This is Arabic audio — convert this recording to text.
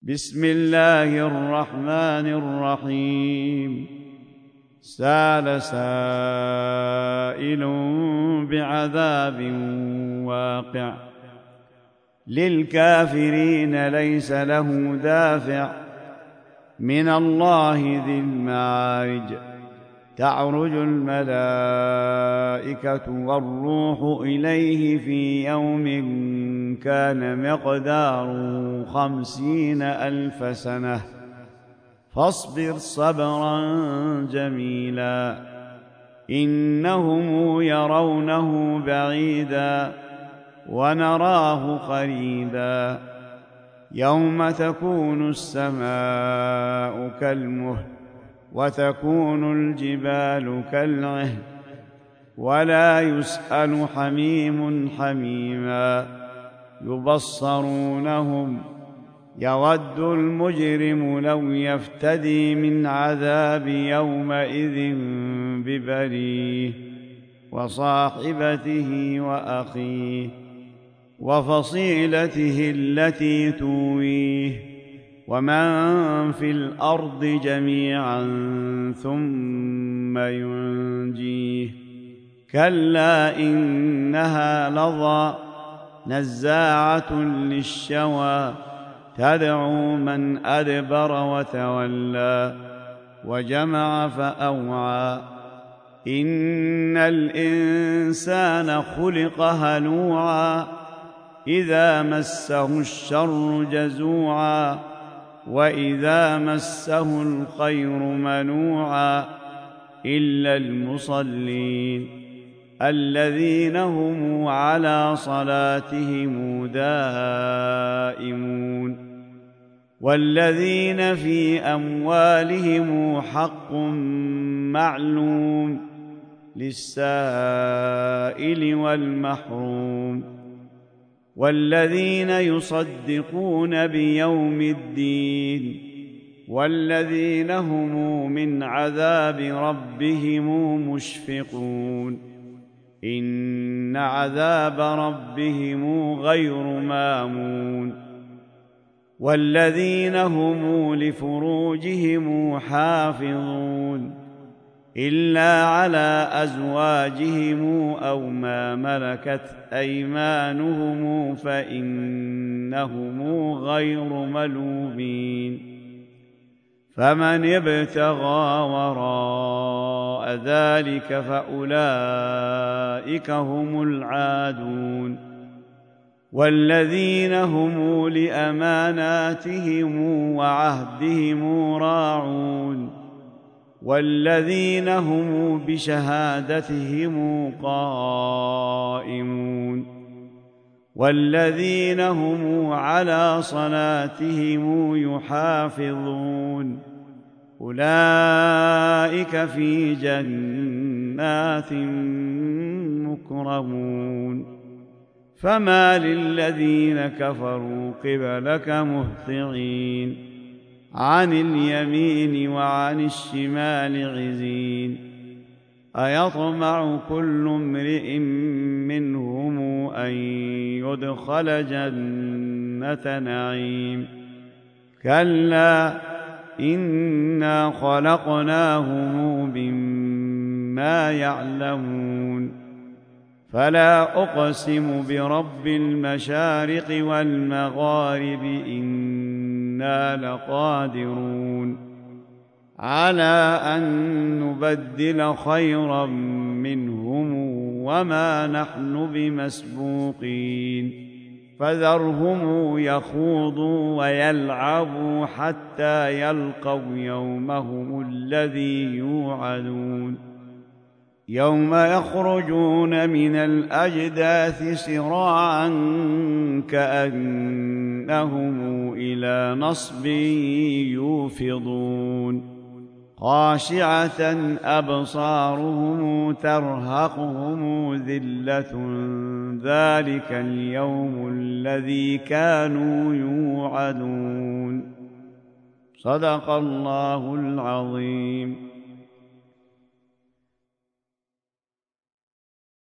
بسم الله الرحمن الرحيم. سأل سائل بعذاب واقع للكافرين ليس له دافع من الله ذي المعارج. تعرج الملائكة والروح إليه في يوم كان مقداره 50,000 سنة فاصبر صبرا جميلا إنهم يرونه بعيدا ونراه قريبا يوم تكون السماء كالمهل وتكون الجبال كالعهن ولا يسأل حميم حميما يبصرونهم يود المجرم لو يفتدي من عذاب يومئذ ببنيه وصاحبته وأخيه وفصيلته التي تؤويه ومن في الأرض جميعا ثم ينجيه. كلا إنها لظى نزاعة للشوى تدعو من أدبر وتولى وجمع فأوعى. إن الإنسان خلق هلوعا إذا مسه الشر جزوعا وإذا مسه الخير منوعا إلا المصلين الذين هم على صلاتهم دائمون والذين في أموالهم حق معلوم للسائل والمحروم والذين يصدقون بيوم الدين والذين هم من عذاب ربهم مشفقون إن عذاب ربهم غير مامون والذين هم لفروجهم حافظون إلا على أزواجهم أو ما ملكت أيمانهم فإنهم غير ملومين. فمن ابتغى وراء ذلك فأولئك هم العادون والذين هم لأماناتهم وعهدهم راعون والذين هم بشهادتهم قائمون والذين هم على صلاتهم يحافظون أولئك في جنات مكرمون. فما للذين كفروا قبلك مهطعين عن اليمين وعن الشمال عزين. أيطمع كل امرئ منهم أن يدخل جنة نعيم كلا إنا خلقناهم مما يعلمون. فلا أقسم برب المشارق والمغارب إنا لقادرون على أن نبدل خيرا منهم وما نحن بمسبوقين. فذرهم يخوضوا ويلعبوا حتى يلقوا يومهم الذي يوعدون يوم يخرجون من الأجداث سراعا كأنهم إلى نصب يوفضون خاشعة أبصارهم ترهقهم ذلة ذلك اليوم الذي كانوا يوعدون. صدق الله العظيم.